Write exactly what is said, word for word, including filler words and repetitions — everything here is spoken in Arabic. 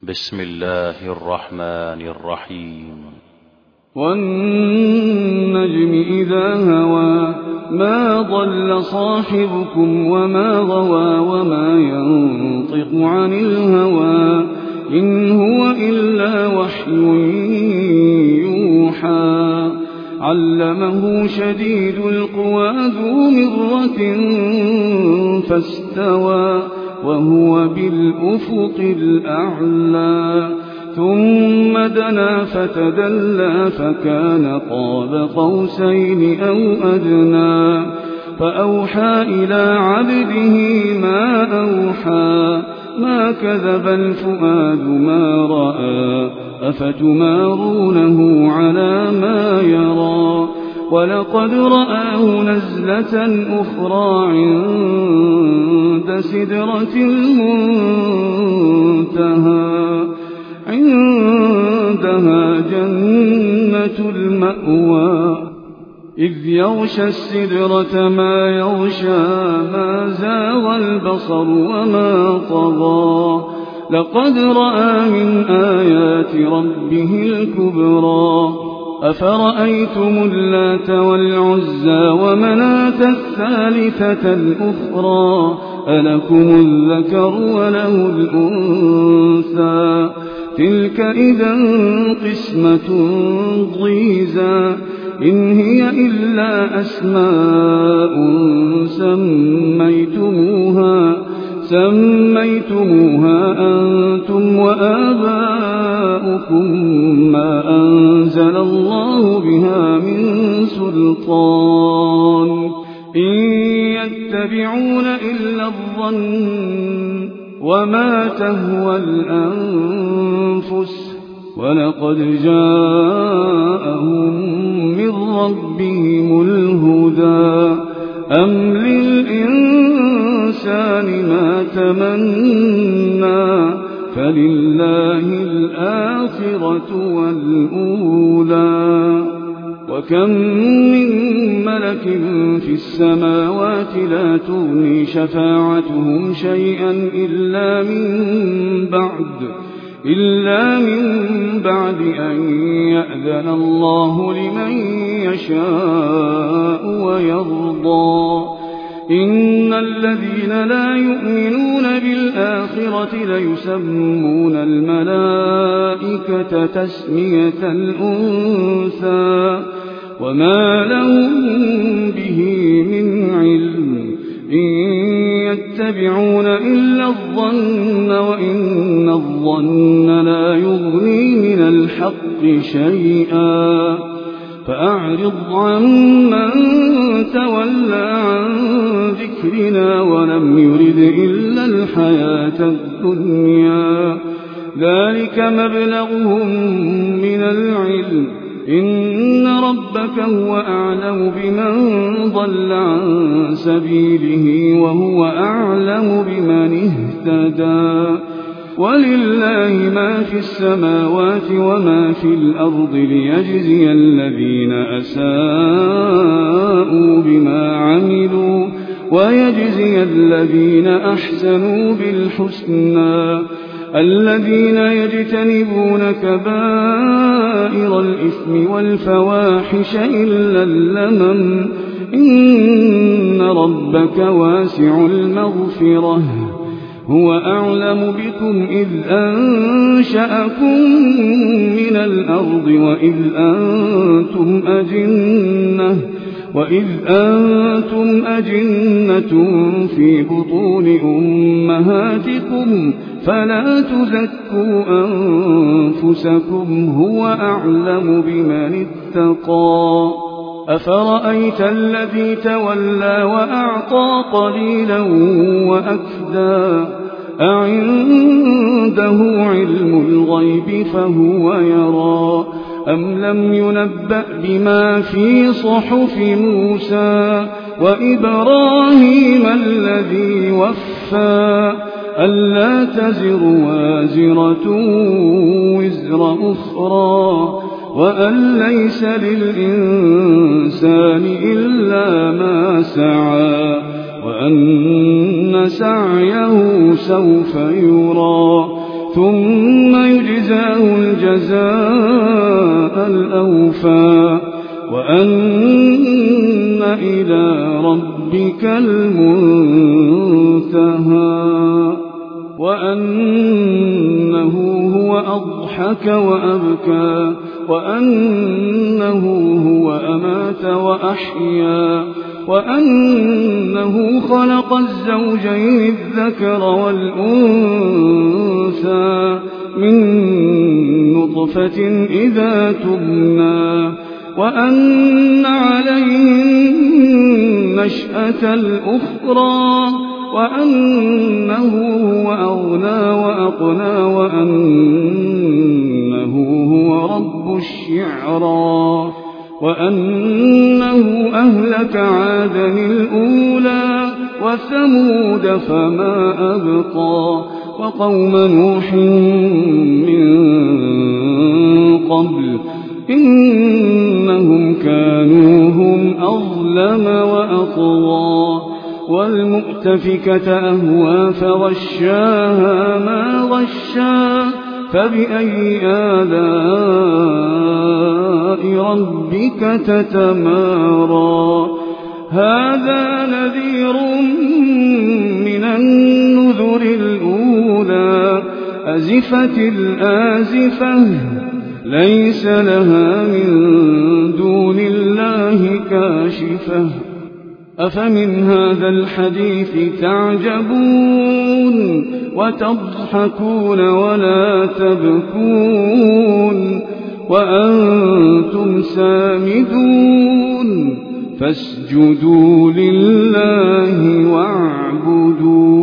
بسم الله الرحمن الرحيم. والنجم إذا هوى ما ضل صاحبكم وما غوى وما ينطق عن الهوى إن هو إلا وحي يوحى علمه شديد القوى ذو مرة فاستوى وهو بالأفق الأعلى ثم دنا فتدلى فكان قاب قوسين أو أدنى فأوحى إلى عبده ما أوحى ما كذب الفؤاد ما رأى أفتمارونه على ما يرى ولقد رآه نزلة أخرى عند سدرة المنتهى عندها جنة المأوى إذ يغشى السدرة ما يغشى ما زاغ البصر وما طغى لقد رأى من آيات ربه الكبرى أفرأيتم اللات والعزى ومناة الثالثة الأخرى ألكم الذكر وله الأنثى تلك إذا قسمة ضيزى إن هي إلا أسماء سميتموها سميتموها أنتم وآباؤكم ما أنزل الله بها من سلطان إن يتبعون إلا الظن وما تهوى الأنفس ولقد جاءهم من ربهم الهدى أم للإنسان ما تمنى فلله الآخرة والأولى وكم من ملك في السماوات لا تغني شفاعتهم شيئا إلا من بعد إلا من بعد أن يأذن الله لمن يشاء ويرضى إن الذين لا يؤمنون بالآخرة ليسمون الملائكة تسمية الأنثى وما لهم به من علم إن يتبعون إلا الظن وإن الظن لا يغني من الحق شيئا فأعرض عمن تولى عن ذكرنا ولم يرد إلا الحياة الدنيا ذلك مبلغهم من العلم إن ربك هو أعلم بمن ضل عن سبيله وهو أعلم بمن اهتدى ولله ما في السماوات وما في الأرض ليجزي الذين أساءوا بما عملوا ويجزي الذين أحسنوا بالحسنى الذين يجتنبون كبائر الإثم والفواحش إلا اللمم إن ربك واسع المغفرة هو أعلم بكم إذ أنشأكم من الأرض وإذ أنتم أجنة وإذ أنتم أجنة في بطون أمهاتكم فلا تزكوا أنفسكم هو أعلم بمن اتقى أفرأيت الذي تولى وأعطى قليلا وأكدى أعنده علم الغيب فهو يرى أم لم ينبأ بما في صحف موسى وإبراهيم الذي وفى ألا تزر وازرة وزر أخرى وأن ليس للإنسان إلا ما سعى وأن سعيه سوف يرى ثم يجزاه الجزاء الأوفى وأن إلى ربك المنتهى وأنه هو أضحك وأبكى وأنه هو أمات وأحيا وأنه خلق الزوجين الذكر والأنثى من نطفة إذا تبنى وأن عليه النشأة الأخرى وأنه هو أغنى وأقنى وأنه هو رب الشعرى وأنه أهلك عادا الأولى وثمود فما أبقى وقوم نوح من قبل إنهم كانوا هم أظلم وأطغى والمؤتفكة أهوى فغشاها ما غشا فبأي آلاء ربك تتمارى هذا نذير من النذر الأولى أزفت الآزفة ليس لها من دون الله كاشفة أفمن هذا الحديث تعجبون وتضحكون ولا تبكون وأنتم سامدون فاسجدوا لله واعبدوا